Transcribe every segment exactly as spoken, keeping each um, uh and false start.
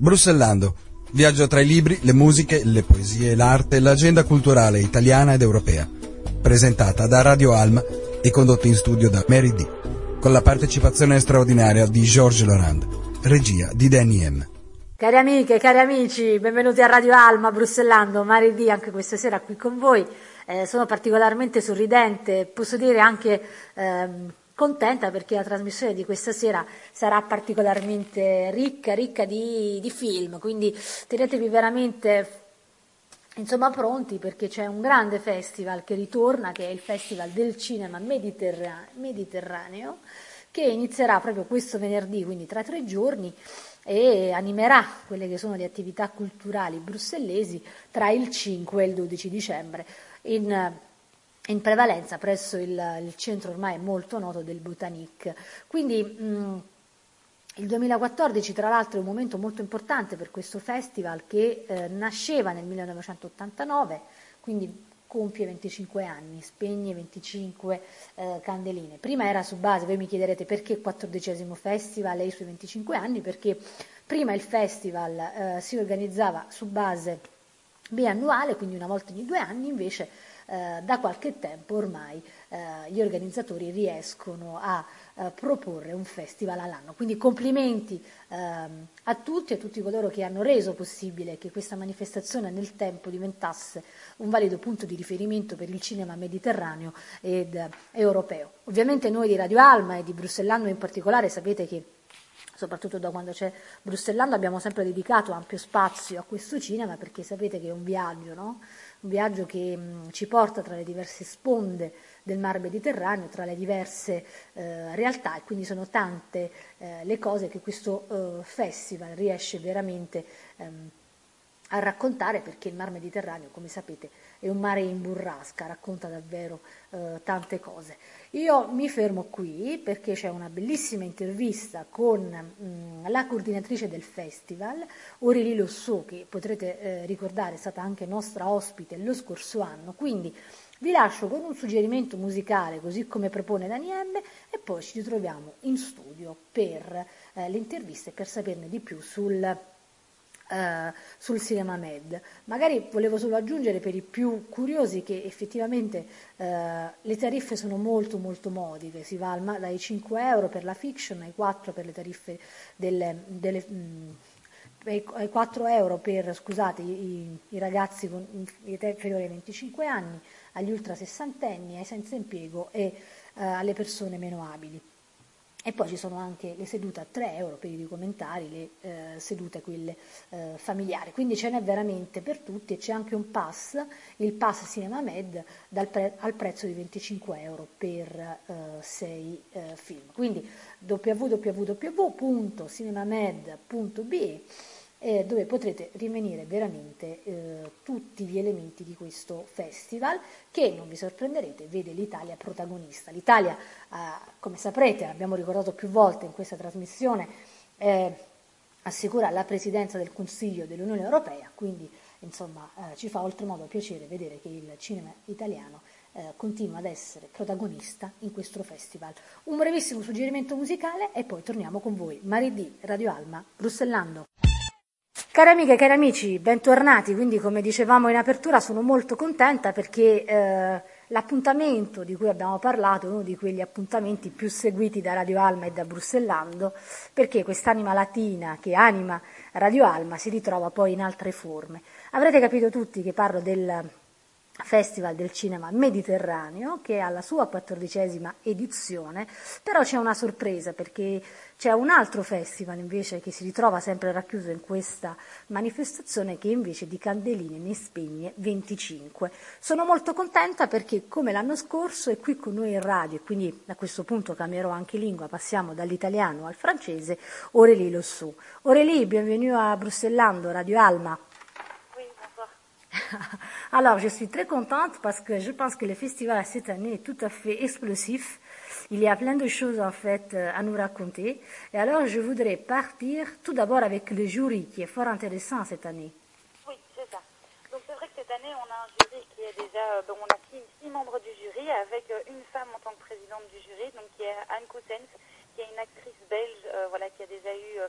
Brussellando. Viaggio tra i libri, le musiche, le poesie, l'arte e l'agenda culturale italiana ed europea. Presentata da Radio Alma e condotta in studio da Mary D. Con la partecipazione straordinaria di Georges Laurent. Regia di Danny M. Cari amiche, cari amici, benvenuti a Radio Alma, Brussellando. Mary D anche questa sera qui con voi. Eh, sono particolarmente sorridente, posso dire anche ehm, contenta perché la trasmissione di questa sera sarà particolarmente ricca, ricca di, di film, quindi tenetevi veramente insomma pronti perché c'è un grande festival che ritorna, che è il Festival del Cinema Mediterra- Mediterraneo, che inizierà proprio questo venerdì, quindi tra tre giorni, e animerà quelle che sono le attività culturali brussellesi tra il cinque e il dodici dicembre in, in prevalenza presso il, il centro ormai molto noto del Botanique. Quindi mh, il duemilaquattordici tra l'altro è un momento molto importante per questo festival che eh, nasceva nel millenovecentottantanove, quindi compie venticinque anni, spegne venticinque eh, candeline. Prima era su base, voi mi chiederete perché quattordicesimo festival e i suoi venticinque anni, perché prima il festival eh, si organizzava su base biannuale, quindi una volta ogni due anni, invece eh, da qualche tempo ormai eh, gli organizzatori riescono a eh, proporre un festival all'anno. Quindi complimenti ehm, a tutti, a tutti coloro che hanno reso possibile che questa manifestazione nel tempo diventasse un valido punto di riferimento per il cinema mediterraneo ed eh, europeo. Ovviamente noi di Radio Alma e di Brussellando in particolare sapete che soprattutto da quando c'è Brussellando abbiamo sempre dedicato ampio spazio a questo cinema perché sapete che è un viaggio, no? Un viaggio che mh, ci porta tra le diverse sponde del mar Mediterraneo, tra le diverse eh, realtà e quindi sono tante eh, le cose che questo eh, festival riesce veramente ehm, a raccontare perché il mar Mediterraneo, come sapete, è un mare in burrasca, racconta davvero eh, tante cose. Io mi fermo qui perché c'è una bellissima intervista con mh, la coordinatrice del festival, Aurélie Lossot, che potrete eh, ricordare è stata anche nostra ospite lo scorso anno, quindi vi lascio con un suggerimento musicale così come propone Dani M e poi ci ritroviamo in studio per eh, le interviste e per saperne di più sul Uh, sul Cinema Med. Magari volevo solo aggiungere per i più curiosi che effettivamente uh, le tariffe sono molto molto modiche, si va al, dai cinque euro per la fiction ai quattro per le tariffe delle, delle mh, ai quattro euro per scusate, i, i ragazzi con, in età inferiore ai venticinque anni, agli ultra sessantenni, ai senza impiego e uh, alle persone meno abili. E poi ci sono anche le sedute a tre euro per i documentari, le eh, sedute quelle eh, familiari. Quindi ce n'è veramente per tutti e c'è anche un pass, il pass Cinema Med dal pre- al prezzo di venticinque euro per eh, sei eh, film. Quindi w w w punto cinemamed punto b e eh, dove potrete rivenire veramente eh, tutti gli elementi di questo festival che, non vi sorprenderete, vede l'Italia protagonista. L'Italia, eh, come saprete, l'abbiamo ricordato più volte in questa trasmissione, eh, assicura la presidenza del Consiglio dell'Unione Europea, quindi insomma eh, ci fa oltremodo piacere vedere che il cinema italiano eh, continua ad essere protagonista in questo festival. Un brevissimo suggerimento musicale e poi torniamo con voi. Mary D, Radio Alma, Brussellando. Cari amiche e cari amici, bentornati. Quindi, come dicevamo in apertura, sono molto contenta perché eh, l'appuntamento di cui abbiamo parlato è uno di quegli appuntamenti più seguiti da Radio Alma e da Brussellando, perché quest'anima latina che anima Radio Alma si ritrova poi in altre forme. Avrete capito tutti che parlo del Festival del Cinema Mediterraneo, che è alla sua quattordicesima edizione, però c'è una sorpresa perché c'è un altro festival invece che si ritrova sempre racchiuso in questa manifestazione che invece di candeline ne spegne venticinque. Sono molto contenta perché come l'anno scorso è qui con noi in radio e quindi a questo punto cambierò anche lingua, passiamo dall'italiano al francese, Aurélie Lossot. Aurélie, bienvenue à Bruxellando, Radio Alma. Alors, je suis très contente parce que je pense que le festival cette année est tout à fait explosif. Il y a plein de choses en fait à nous raconter. Et alors, je voudrais partir tout d'abord avec le jury qui est fort intéressant cette année. Oui, c'est ça. Donc c'est vrai que cette année, on a un jury qui est déjà, bon, on a six, six membres du jury avec une femme en tant que présidente du jury, donc qui est Anne Coutens, qui est une actrice belge, euh, voilà, qui a déjà eu euh,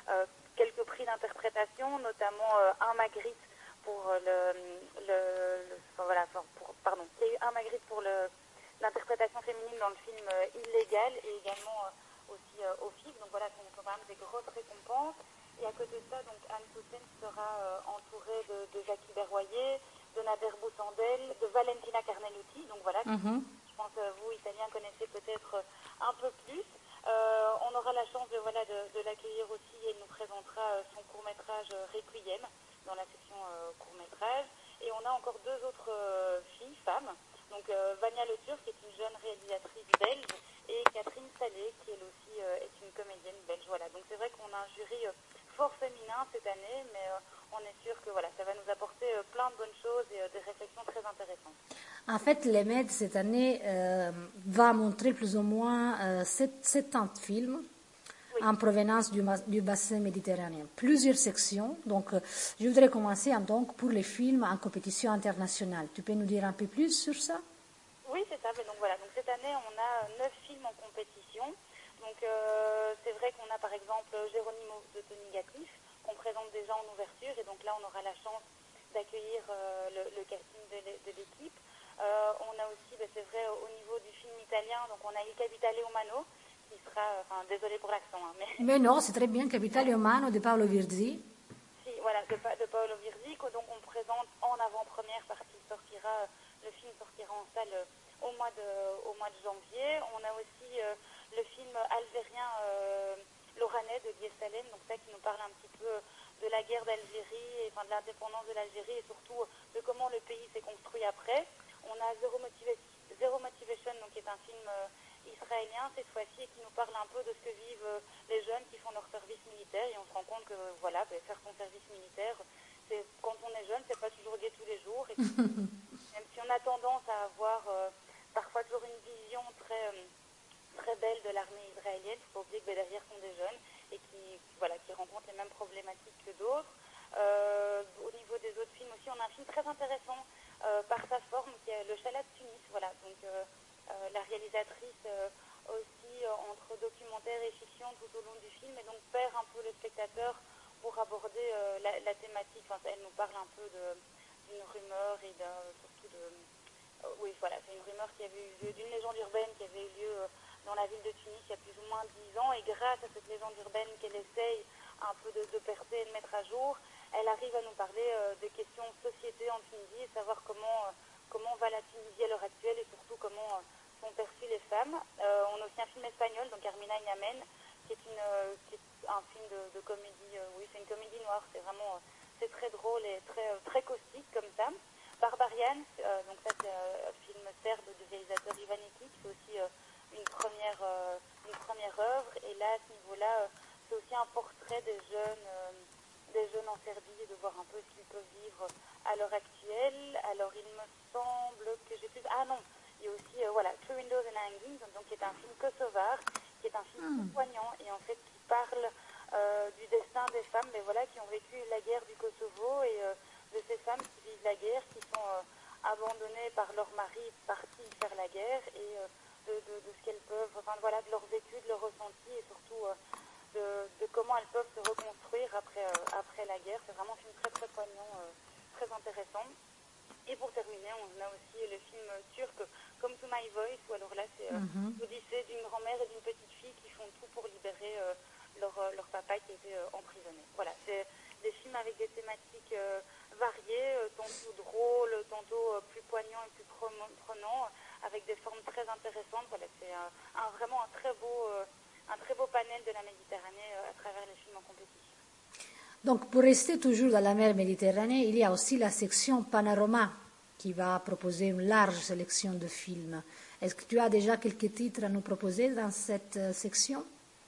euh, quelques prix d'interprétation, notamment euh, un Magritte pour le, le, le enfin, voilà, enfin, pour, pardon, il y a eu un Magritte pour le, l'interprétation féminine dans le film euh, Illégal et également euh, aussi euh, au F I G. Donc voilà, c'est quand même des grosses récompenses. Et à côté de ça, donc Anne Poussin sera euh, entourée de, de Jackie Berroyer, de Nader Boussandel, de Valentina Carnelutti. Donc voilà, Mhm. je pense que vous, Italiens, connaissez peut-être un peu plus. Euh, on aura la chance de, voilà, de, de l'accueillir aussi et elle nous présentera euh, son court-métrage euh, Requiem dans la section euh, court-métrage. Et on a encore deux autres euh, filles, femmes. Donc euh, Vania Le Turc, qui est une jeune réalisatrice belge, et Catherine Salé, qui elle aussi euh, est une comédienne belge. Voilà. Donc c'est vrai qu'on a un jury euh, fort féminin cette année, mais euh, on est sûr que voilà, ça va nous apporter euh, plein de bonnes choses et euh, des réflexions très intéressantes. En fait, les M E D cette année euh, va montrer plus ou moins euh, soixante films Oui. en provenance du, du bassin méditerranéen. Plusieurs sections. Donc, euh, je voudrais commencer hein, donc pour les films en compétition internationale. Tu peux nous dire un peu plus sur ça? Oui, c'est ça. Mais donc voilà. Donc cette année, on a neuf films en compétition. Donc euh, c'est vrai qu'on a par exemple Geronimo de Tony Gatif, qu'on présente déjà en ouverture. Et donc là, on aura la chance d'accueillir euh, le, le casting de l'équipe. Euh, on a aussi, ben, c'est vrai, au niveau du film italien, donc on a Il Capitale Umano, qui sera, enfin, désolé pour l'accent, hein, mais... Mais non, c'est très bien, Capitale Umano de Paolo Virzi. Si, voilà, de, de Paolo Virzi, que donc on présente en avant-première parce qu'il sortira, le film sortira en salle au mois de, au mois de janvier. On a aussi euh, le film algérien euh, Loranais de Guy Salem, donc ça qui nous parle un petit peu de la guerre d'Algérie, et, enfin de l'indépendance de l'Algérie et surtout de comment le pays s'est construit après. On a Zero Motivation, Zero Motivation donc, qui est un film euh, israélien cette fois-ci et qui nous parle un peu de ce que vivent euh, les jeunes qui font leur service militaire. Et on se rend compte que voilà, ben, faire son service militaire, c'est, quand on est jeune, c'est pas toujours gai tous les jours. Et puis, même si on a tendance à avoir euh, parfois toujours une vision très, euh, très belle de l'armée israélienne, il ne faut pas oublier que ben, derrière sont des jeunes et qui, voilà, qui rencontrent les mêmes problématiques que d'autres. Euh, au niveau des autres films aussi, on a un film très intéressant euh, par sa forme qui est Le Chalat de Tunis. Voilà, donc euh, euh, la réalisatrice euh, aussi euh, entre documentaire et fiction tout au long du film et donc perd un peu le spectateur pour aborder euh, la, la thématique. Enfin, elle nous parle un peu de, d'une rumeur et de, surtout de... Euh, oui, voilà, c'est une rumeur qui avait eu lieu, d'une légende urbaine qui avait eu lieu euh, dans la ville de Tunis il y a plus ou moins dix ans et grâce à cette légende urbaine qu'elle essaye un peu de, de percer et de mettre à jour, elle arrive à nous parler euh, des questions de société en Tunisie et savoir comment, euh, comment va la Tunisie à l'heure actuelle et surtout comment euh, sont perçues les femmes. Euh, on a aussi un film espagnol, donc Carmina Yamen, qui est, une, euh, qui est un film de, de comédie, euh, oui c'est une comédie noire, c'est vraiment euh, c'est très drôle et très, euh, très caustique comme ça. Barbarian, euh, donc ça c'est euh, un film serbe du réalisateur Ivan Ekic, c'est aussi euh, une, première, euh, une première œuvre et là à ce niveau-là euh, c'est aussi un portrait des jeunes, euh, des jeunes en Serbie et de voir un peu ce qu'ils peuvent vivre à l'heure actuelle. Alors il me semble que j'ai plus... Ah non, il y a aussi euh, voilà, Through Windows and Hangings, donc qui est un film kosovar, qui est un film Hmm. très poignant et en fait qui parle euh, du destin des femmes mais voilà, qui ont vécu la guerre du Kosovo et euh, de ces femmes qui vivent la guerre, qui sont euh, abandonnées par leur mari partis faire la guerre et euh, de, de, de ce qu'elles peuvent, enfin voilà, de leur vécu, de leur ressenti et surtout euh, de, de comment elles peuvent se reconstruire après, euh, après la guerre. C'est vraiment un film très très poignant, euh, très intéressant. Et pour terminer, on a aussi le film turc Come to My Voice, où alors là c'est euh, Mhm. l'odyssée d'une grand-mère et d'une petite fille qui font tout pour libérer euh, leur, euh, leur papa qui était euh, emprisonné. Voilà, c'est des films avec des thématiques euh, variées, euh, tantôt drôles, tantôt euh, plus poignants et plus prenants, avec des formes très intéressantes. Voilà, c'est euh, un, vraiment un très beau, euh, un très beau panel de la Méditerranée euh, à travers les films en compétition. Donc, pour rester toujours dans la mer Méditerranée, il y a aussi la section Panorama qui va proposer une large sélection de films. Est-ce que tu as déjà quelques titres à nous proposer dans cette euh, section?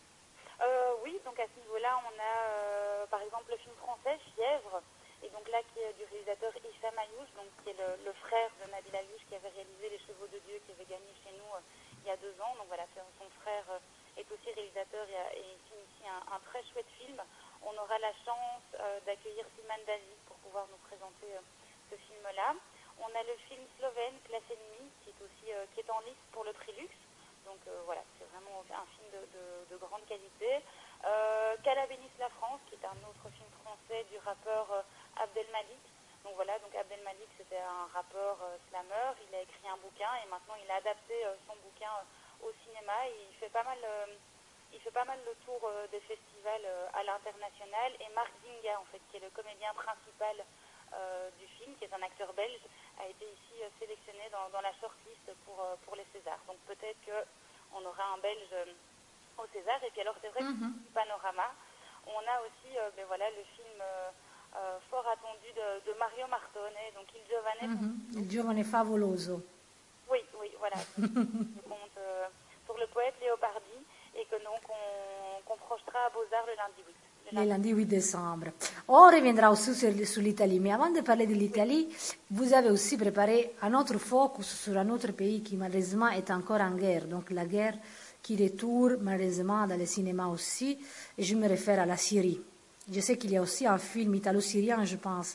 Euh, oui, donc à ce niveau-là, on a euh, par exemple le film français Fièvre, et donc là qui est du réalisateur Issa Ayouch, donc qui est le, le frère de Nabil Ayouch qui avait réalisé Les Chevaux de Dieu, qui avait gagné chez nous euh, il y a deux ans. Donc voilà, son frère euh, est aussi réalisateur et, a, et initie un, un très chouette film. On aura la chance euh, d'accueillir Siman David pour pouvoir nous présenter euh, ce film-là. On a le film slovène Classe Ennemie qui est aussi euh, qui est en lice pour le prix Luxe. Donc euh, voilà, c'est vraiment un film de, de, de grande qualité. Euh, Calabénis la France, qui est un autre film français du rappeur euh, Abdel Malik. Donc voilà, donc Abdel Malik, c'était un rappeur euh, slammer. Il a écrit un bouquin et maintenant il a adapté euh, son bouquin euh, au cinéma. Et il fait pas mal, euh, il fait pas mal le tour euh, des festivals euh, à l'international. Et Marc Dinga, en fait, qui est le comédien principal euh, du film, qui est un acteur belge, a été ici euh, sélectionné dans, dans la shortlist pour euh, pour les Césars. Donc peut-être que on aura un Belge euh, au César. Et puis alors c'est vrai que Mhm. Panorama, on a aussi euh, ben voilà, le film euh, euh, fort attendu de, de Mario Martone, donc Il Giovane. Mhm. Il giovane favoloso. Oui, oui, voilà. Je compte euh, sur le poète Léopardi et que donc on, qu'on projetera à Beaux-Arts le lundi huit. Le Le lundi. lundi huit décembre. On reviendra aussi sur, sur l'Italie, mais avant de parler de l'Italie, vous avez aussi préparé un autre focus sur un autre pays qui malheureusement est encore en guerre, donc la guerre qui retourne malheureusement dans les cinémas aussi, et je me réfère à la Syrie. Je sais qu'il y a aussi un film italo-syrien, je pense,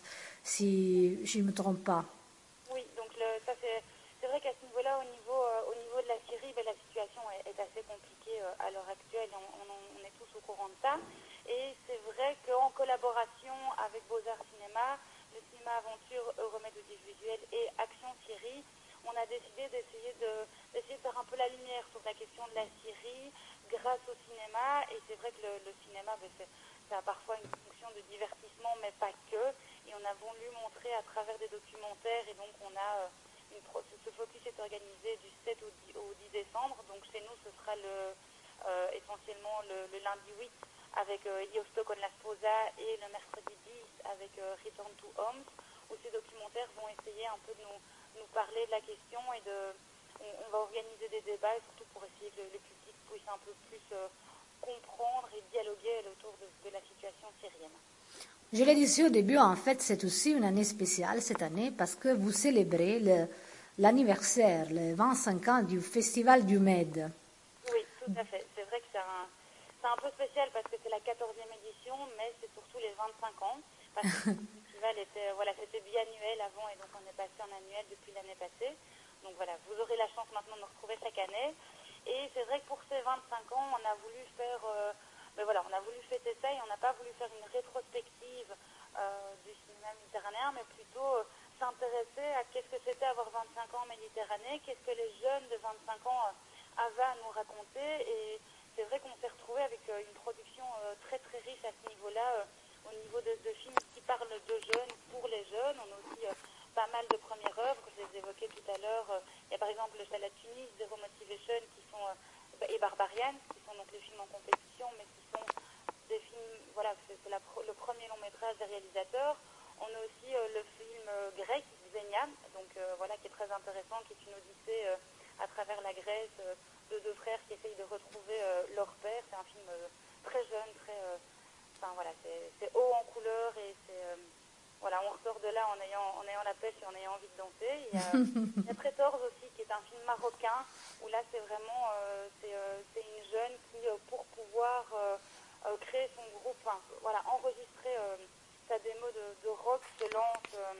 si je ne me trompe pas. Oui, donc le, ça c'est, c'est vrai qu'à ce niveau-là, au niveau, euh, au niveau de la Syrie, ben, la situation est, est assez compliquée euh, à l'heure actuelle, on, on, on est tous au courant de ça. Et c'est vrai qu'en collaboration avec Beaux-Arts Cinéma, le cinéma aventure, Euromède audiovisuel et Action Syrie, on a décidé d'essayer de, d'essayer de faire un peu la lumière sur la question de la Syrie grâce au cinéma. Et c'est vrai que le, le cinéma, ben, c'est, ça a parfois une fonction de divertissement, mais pas que. Et on a voulu montrer à travers des documentaires, et donc on a euh, une pro- ce focus est organisé du sept au dix, au dix décembre. Donc chez nous, ce sera le, euh, essentiellement le, le lundi huit avec euh, Io sto con la sposa et le mercredi dix avec euh, Return to Homes, où ces documentaires vont essayer un peu de nous, nous parler de la question et de, on, on va organiser des débats, surtout pour essayer que le, le public puisse un peu plus euh, comprendre et dialoguer autour de, de la situation syrienne. Je l'ai dit au début, en fait, c'est aussi une année spéciale cette année parce que vous célébrez le- l'anniversaire, les vingt-cinq ans du Festival du Med. Oui, tout à fait. C'est vrai que c'est un, c'est un peu spécial parce que c'est la quatorzième édition, mais c'est surtout les vingt-cinq ans. Parce que le festival était, voilà, c'était biannuel avant et donc on est passé en annuel depuis l'année passée. Donc voilà, vous aurez la chance maintenant de nous retrouver chaque année. Et c'est vrai que pour ces vingt-cinq ans, on a voulu faire, euh, ben voilà, on a voulu fêter ça et on n'a pas voulu faire une rétrospective euh, du cinéma méditerranéen, mais plutôt euh, s'intéresser à qu'est-ce que c'était avoir vingt-cinq ans en Méditerranée, qu'est-ce que les jeunes de vingt-cinq ans euh, avaient à nous raconter. Et c'est vrai qu'on s'est retrouvé avec euh, une production euh, très très riche à ce niveau-là, euh, au niveau de, de films qui parlent de jeunes pour les jeunes. On a aussi euh, pas mal de premières œuvres, je les évoquais tout à l'heure. Euh, il y a par exemple le Chalet Tunis, Zero Motivation, qui sont euh, et Barbarian, qui sont donc les films en compétition, mais qui sont des films, voilà, c'est, c'est la, le premier long métrage des réalisateurs. On a aussi euh, le film euh, grec, Xenia, donc euh, voilà, qui est très intéressant, qui est une odyssée euh, à travers la Grèce euh, de deux frères qui essayent de retrouver euh, leur père. C'est un film euh, très jeune, très, euh, enfin voilà, c'est, c'est haut en couleur et c'est, euh, voilà, on ressort de là en ayant, en ayant la pêche et en ayant envie de danser. Il y a, il y a treize aussi, qui est un film marocain, où là c'est vraiment, euh, c'est, euh, c'est une jeune qui, euh, pour pouvoir euh, euh, créer son groupe, enfin, voilà, enregistrer euh, sa démo de, de rock, se lance, euh,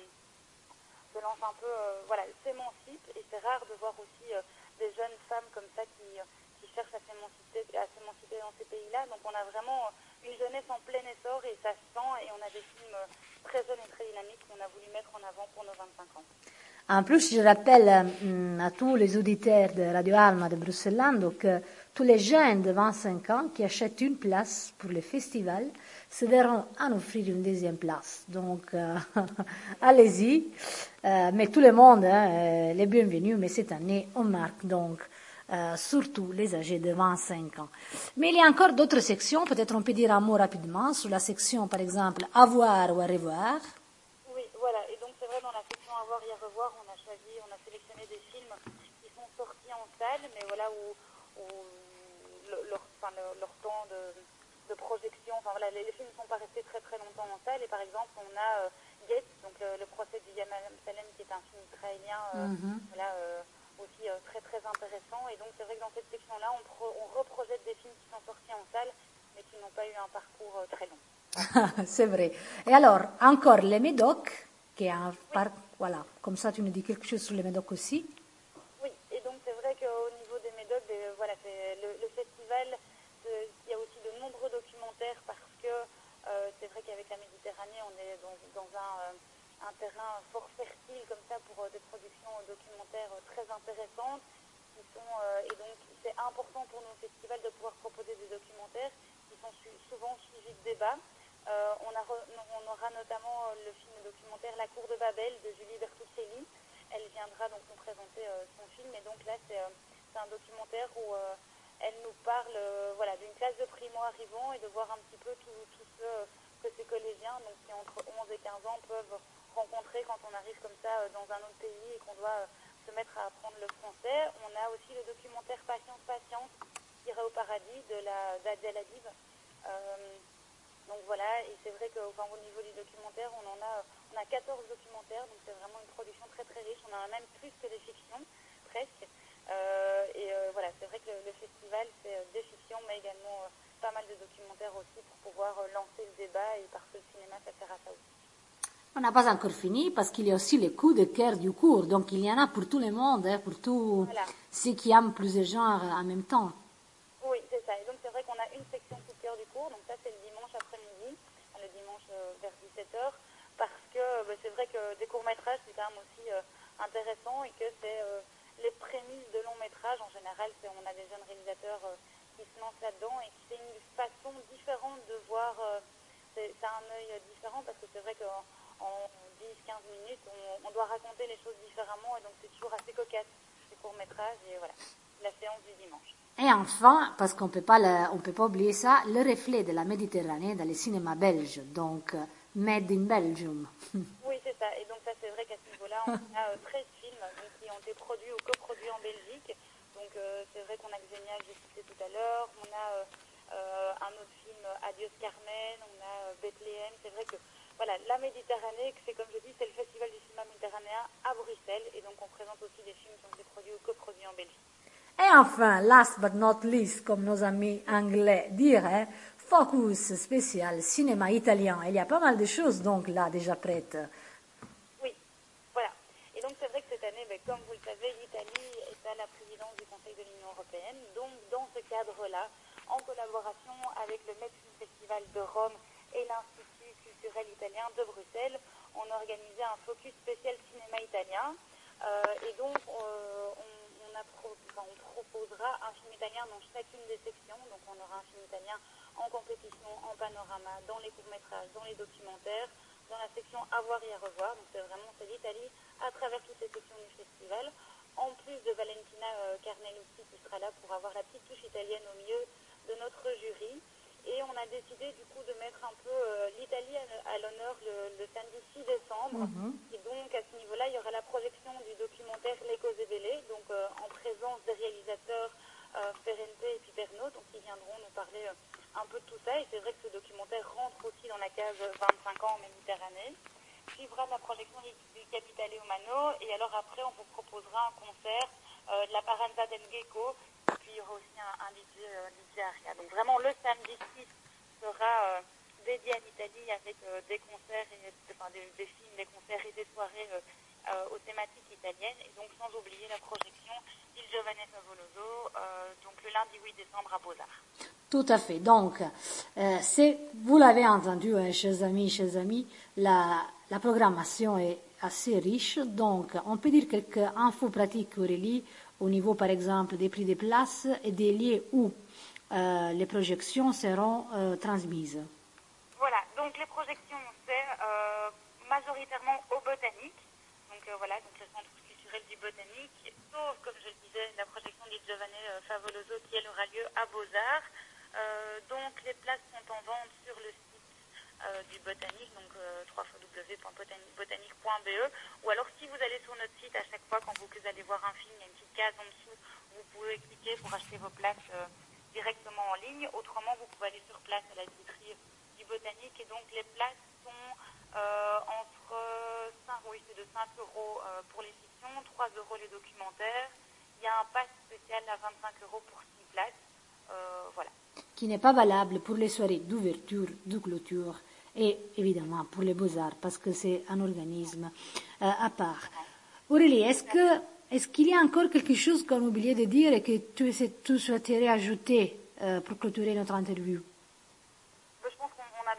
se lance un peu, euh, voilà, s'émancipe. Et c'est rare de voir aussi euh, des jeunes femmes comme ça qui, euh, qui cherchent à s'émanciper, à s'émanciper dans ces pays-là. Donc on a vraiment euh, une jeunesse en plein essor et ça se sent. Et on a des films euh, très jeunes et très dynamiques qu'on a voulu mettre en avant pour nos vingt-cinq ans. En plus, je rappelle euh, à tous les auditeurs de Radio Alma de Bruxellando que tous les jeunes de vingt-cinq ans qui achètent une place pour le festival se verront en offrir une deuxième place. Donc, euh, allez-y. Euh, mais tout le monde hein, est bienvenu. Mais cette année, on marque donc euh, surtout les âgés de vingt-cinq ans. Mais il y a encore d'autres sections. Peut-être on peut dire un mot rapidement sur la section, par exemple, à voir ou à revoir. Oui, voilà. Et donc c'est vrai, dans la section à voir et à revoir, on a choisi, on a sélectionné des films qui sont sortis en salle, mais voilà où, où le, leur, enfin, le, leur temps de, de projection, enfin voilà, les, les films ne sont pas restés très très longtemps en salle. Et par exemple, on a euh, Get, donc euh, le procès du Yam Salem, qui est un film israélien, euh, mm-hmm. voilà, euh, aussi euh, très très intéressant. Et donc c'est vrai que dans cette section-là, on, pro, on reprojette des films qui sont sortis en salle, mais qui n'ont pas eu un parcours euh, très long. C'est vrai. Et alors, encore les Médocs, qui est un oui. parc, voilà, comme ça tu nous dis quelque chose sur les Médocs aussi. Oui, et donc c'est vrai qu'au niveau des Médocs, des, voilà, c'est le, le festival, il y a aussi de nombreux nombreux documentaires parce que euh, c'est vrai qu'avec la Méditerranée, on est dans, dans un, euh, un terrain fort fertile comme ça pour euh, des productions documentaires euh, très intéressantes. Qui sont, euh, et donc c'est important pour nos festivals de pouvoir proposer des documentaires qui sont su- souvent suivis de débats. Euh, on, a re- on aura notamment le film documentaire La Cour de Babel de Julie Bertuccelli. Elle viendra donc nous présenter euh, son film, et donc là c'est, euh, c'est un documentaire où euh, elle nous parle euh, voilà, d'une classe de primo-arrivants et de voir un petit peu tous ceux que ces collégiens, donc qui entre onze et quinze ans, peuvent rencontrer quand on arrive comme ça euh, dans un autre pays et qu'on doit euh, se mettre à apprendre le français. On a aussi le documentaire Patience, Patience, qui ira au paradis de la d'Adèle Adib. Euh, Donc voilà, et c'est vrai qu'au enfin, au niveau du documentaire, on en a, on a quatorze documentaires, donc c'est vraiment une production très très riche. On en a même plus que des fictions, presque. Euh, et euh, voilà, c'est vrai que le, le festival, c'est des fictions, mais également euh, pas mal de documentaires aussi pour pouvoir euh, lancer le débat, et parce que le cinéma, ça sert à ça aussi. On n'a pas encore fini parce qu'il y a aussi les coups de cœur du cours, donc il y en a pour tout le monde, hein, pour tous Voilà. ceux qui aiment plusieurs genres en même temps. Oui, c'est ça. Et donc c'est vrai qu'on a une section coup de cœur du cours, donc ça c'est le dimanche après-midi, le dimanche euh, vers dix-sept heures, parce que euh, bah, c'est vrai que des courts-métrages c'est quand même aussi euh, intéressant, et que c'est euh, les prémices de longs-métrages. En général, c'est, on a des jeunes réalisateurs euh, qui se lancent là-dedans, et c'est une façon différente de voir, euh, c'est, c'est un œil différent, parce que c'est vrai qu'en en dix à quinze minutes, on, on doit raconter les choses différemment, et donc c'est toujours assez cocasse, ces courts-métrages, et voilà, la séance du dimanche. Et enfin, parce qu'on peut pas le, on peut pas oublier ça, le reflet de la Méditerranée dans les cinémas belges, donc euh, Made in Belgium. Oui, c'est ça. Et donc ça, c'est vrai qu'à ce niveau-là, on a euh, treize films donc, qui ont été produits ou coproduits en Belgique. Donc euh, c'est vrai qu'on a Xenia, que j'ai cité tout à l'heure. On a euh, euh, un autre film, Adios Carmen. On a euh, Bethléem. C'est vrai que voilà, la Méditerranée, c'est comme je dis, c'est le festival du cinéma méditerranéen à Bruxelles. Et donc on présente aussi des films qui ont été produits ou coproduits en Belgique. Et enfin, last but not least, comme nos amis anglais diraient, focus spécial cinéma italien. Il y a pas mal de choses donc là déjà prêtes. Oui, voilà. Et donc c'est vrai que cette année, ben, comme vous le savez, l'Italie est à la présidence du Conseil de l'Union européenne. Donc dans ce cadre-là, en collaboration avec le Met Film Festival de Rome et l'Institut culturel italien de Bruxelles, on a organisé un focus spécial cinéma italien. Euh, et donc euh, on, on, a pro, enfin, on proposera un film italien dans chacune des sections. Donc on aura un film italien en compétition, en panorama, dans les courts-métrages, dans les documentaires, dans la section à voir et à revoir. Donc c'est vraiment c'est l'Italie à travers toutes les sections du festival, en plus de Valentina euh, Carnelucci qui sera là pour avoir la petite touche italienne au milieu de notre jury. Et on a décidé du coup de mettre un peu euh, l'Italie à, à l'honneur le, le samedi six décembre. Mm-hmm. Et donc à ce niveau-là, il y aura la projection du documentaire Les Cose Belle, donc euh, en présence des réalisateurs euh, Ferrente et Piperno, donc qui viendront nous parler euh, un peu de tout ça. Et c'est vrai que ce documentaire rentre aussi dans la case vingt-cinq ans en Méditerranée. Suivra la projection du, du Capitale Umano, et alors après on vous proposera un concert euh, de la Paranza del Gecko, et puis il y aura aussi un, un D J, euh, D J Aria. Donc vraiment le samedi six sera euh, dédié à l'Italie avec euh, des concerts, et, enfin, des, des films, des concerts et des soirées euh, euh, aux thématiques italiennes, et donc sans oublier la projection d'Il Giovane Favoloso, euh, donc le lundi huit décembre à Beaux-Arts. Tout à fait. Donc, euh, c'est, vous l'avez entendu, hein, chers amis, chers amis, la, la programmation est assez riche. Donc, on peut dire quelques infos pratiques, Aurélie, au niveau, par exemple, des prix des places et des lieux où euh, les projections seront euh, transmises. Voilà. Donc, les projections, c'est euh, majoritairement au Botanique. Donc, euh, voilà, donc le centre culturel du Botanique. Sauf, comme je le disais, la projection d'Il Giovane Favoloso qui, elle, aura lieu à Beaux-Arts. Euh, donc les places sont en vente sur le site euh, du Botanique, donc euh, w w w point botanique point b e, ou alors si vous allez sur notre site, à chaque fois quand vous allez voir un film, il y a une petite case en dessous, vous pouvez cliquer pour acheter vos places euh, directement en ligne. Autrement, vous pouvez aller sur place à la billetterie du Botanique, et donc les places sont euh, entre cinq, oui, c'est de cinq euros euh, pour les fictions, trois euros les documentaires. Il y a un pass spécial à vingt-cinq euros pour six places. Euh, voilà. Qui n'est pas valable pour les soirées d'ouverture, de clôture et évidemment pour les Beaux-Arts parce que c'est un organisme euh, à part. Aurélie, est-ce que est-ce qu'il y a encore quelque chose qu'on a oublié de dire et que tu, tu souhaiterais ajouter euh, pour clôturer notre interview?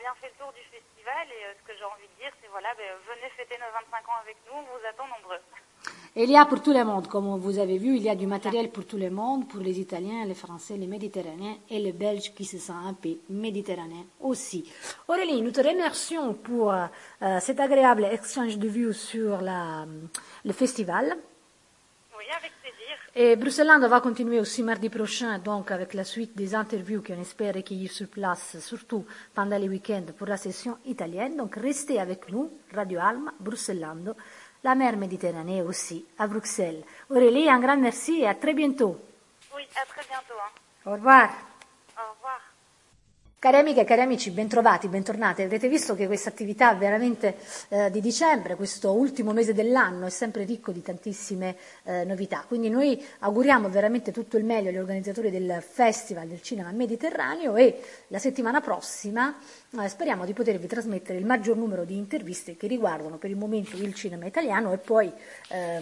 bien fait le tour du festival et euh, ce que j'ai envie de dire, c'est voilà, ben, venez fêter nos vingt-cinq ans avec nous, on vous attend nombreux. Et il y a pour tout le monde, comme vous avez vu, il y a du matériel pour tout le monde, pour les Italiens, les Français, les Méditerranéens et les Belges qui se sentent un peu méditerranéens aussi. Aurélie, nous te remercions pour euh, cet agréable échange de vues sur la, le festival. Oui, avec plaisir. Et Bruxellando va continuer aussi mardi prochain, donc avec la suite des interviews qu'on espère recueillir sur place, surtout pendant les week-ends pour la session italienne. Donc restez avec nous, Radio Alma, Bruxellando, la mer Méditerranée aussi, à Bruxelles. Aurélie, un grand merci et à très bientôt. Oui, à très bientôt. Hein. Au revoir. Au revoir. Cari amiche e cari amici, bentrovati, bentornati. Avrete visto che questa attività veramente eh, di dicembre, questo ultimo mese dell'anno, è sempre ricco di tantissime eh, novità. Quindi noi auguriamo veramente tutto il meglio agli organizzatori del Festival del Cinema Mediterraneo e la settimana prossima eh, speriamo di potervi trasmettere il maggior numero di interviste che riguardano per il momento il cinema italiano e poi eh,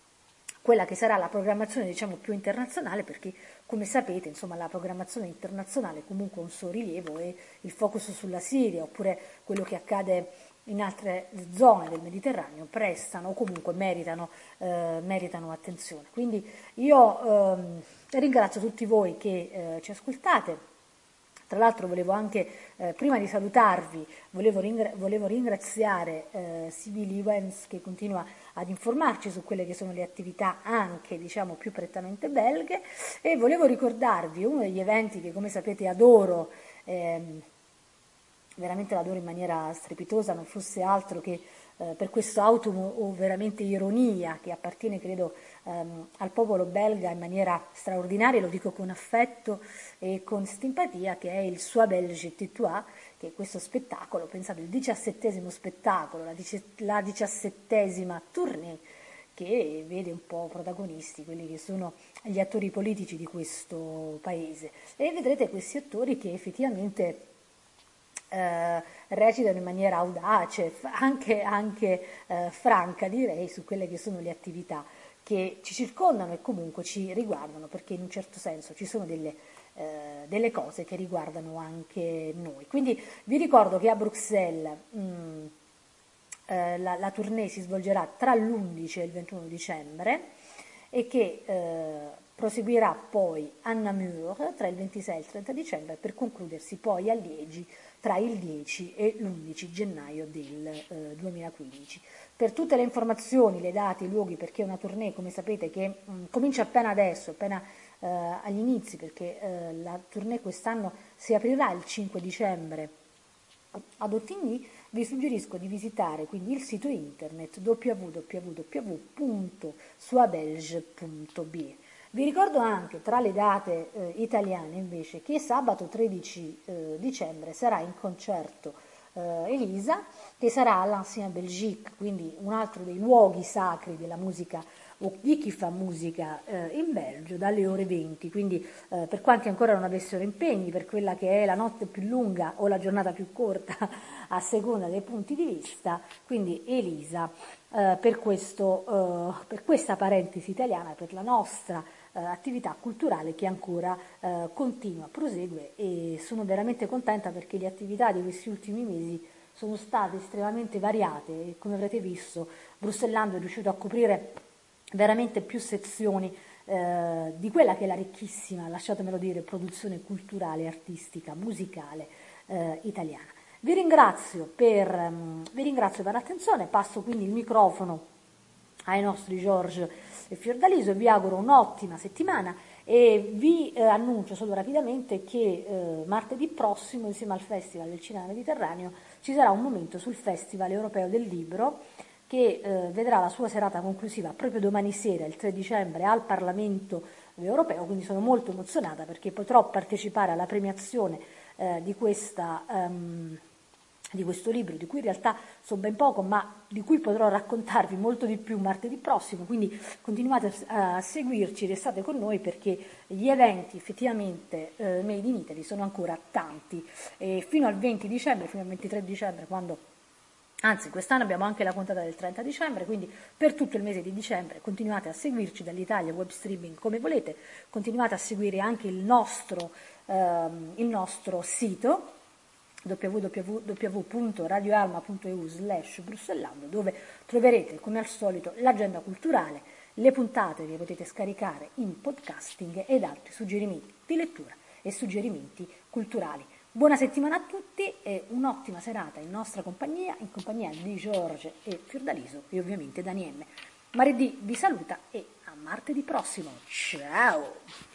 quella che sarà la programmazione, diciamo, più internazionale, perché come sapete, insomma, la programmazione internazionale comunque ha un suo rilievo e il focus sulla Siria oppure quello che accade in altre zone del Mediterraneo prestano o comunque meritano, eh, meritano attenzione. Quindi io ehm, ringrazio tutti voi che eh, ci ascoltate. Tra l'altro volevo anche, eh, prima di salutarvi, volevo, ringra- volevo ringraziare eh, Sibili Wens che continua ad informarci su quelle che sono le attività anche, diciamo, più prettamente belghe, e volevo ricordarvi uno degli eventi che, come sapete, adoro, ehm, veramente l'adoro in maniera strepitosa, non fosse altro che eh, per questo autunno o veramente ironia che appartiene, credo, ehm, al popolo belga in maniera straordinaria, lo dico con affetto e con simpatia, che è il Soi Belge Tu Toi, che è questo spettacolo, pensate, il diciassettesimo spettacolo, la, dici- la diciassettesima tournée, che vede un po' protagonisti quelli che sono gli attori politici di questo paese. E vedrete questi attori che effettivamente Eh, recitano in maniera audace, anche, anche eh, franca, direi, su quelle che sono le attività che ci circondano e comunque ci riguardano, perché in un certo senso ci sono delle, eh, delle cose che riguardano anche noi. Quindi vi ricordo che a Bruxelles mh, eh, la, la tournée si svolgerà tra l'undici e il ventuno dicembre e che eh, proseguirà poi a Namur tra il ventisei e il trenta dicembre per concludersi poi a Liegi tra il dieci e l'undici gennaio del eh, duemilaquindici. Per tutte le informazioni, le date, i luoghi, perché è una tournée, come sapete, che mh, comincia appena adesso, appena eh, agli inizi, perché eh, la tournée quest'anno si aprirà il cinque dicembre ad Ottigny, vi suggerisco di visitare quindi il sito internet w w w punto soibelge punto b e. Vi ricordo anche, tra le date eh, italiane invece, che sabato tredici eh, dicembre sarà in concerto eh, Elisa, che sarà all'Ancien Belgique, quindi un altro dei luoghi sacri della musica o di chi fa musica eh, in Belgio, dalle ore venti. Quindi eh, per quanti ancora non avessero impegni per quella che è la notte più lunga o la giornata più corta a seconda dei punti di vista, quindi Elisa eh, per, questo, eh, per questa parentesi italiana, per la nostra eh, attività culturale che ancora eh, continua, prosegue, e sono veramente contenta perché le attività di questi ultimi mesi sono state estremamente variate e, come avrete visto, Bruxellando è riuscito a coprire veramente più sezioni eh, di quella che è la ricchissima, lasciatemelo dire, produzione culturale, artistica, musicale eh, italiana. Vi ringrazio, per, um, vi ringrazio per l'attenzione, passo quindi il microfono ai nostri Georges e Fiordaliso e vi auguro un'ottima settimana e vi eh, annuncio solo rapidamente che eh, martedì prossimo, insieme al Festival del Cinema Mediterraneo, ci sarà un momento sul Festival Europeo del Libro che eh, vedrà la sua serata conclusiva proprio domani sera, il tre dicembre, al Parlamento Europeo, quindi sono molto emozionata perché potrò partecipare alla premiazione eh, di, questa, um, di questo libro, di cui in realtà so ben poco, ma di cui potrò raccontarvi molto di più martedì prossimo, quindi continuate a seguirci, restate con noi perché gli eventi effettivamente eh, Made in Italy sono ancora tanti, e fino al venti dicembre, fino al ventitré dicembre, quando Anzi, quest'anno abbiamo anche la puntata del trenta dicembre, quindi per tutto il mese di dicembre continuate a seguirci dall'Italia, web streaming come volete, continuate a seguire anche il nostro, ehm, il nostro sito w w w punto radioalma punto e u slash Brussellando, dove troverete come al solito l'agenda culturale, le puntate che potete scaricare in podcasting ed altri suggerimenti di lettura e suggerimenti culturali. Buona settimana a tutti e un'ottima serata in nostra compagnia, in compagnia di Giorgio e Fiordaliso e ovviamente Daniele. Maridì vi saluta e a martedì prossimo. Ciao!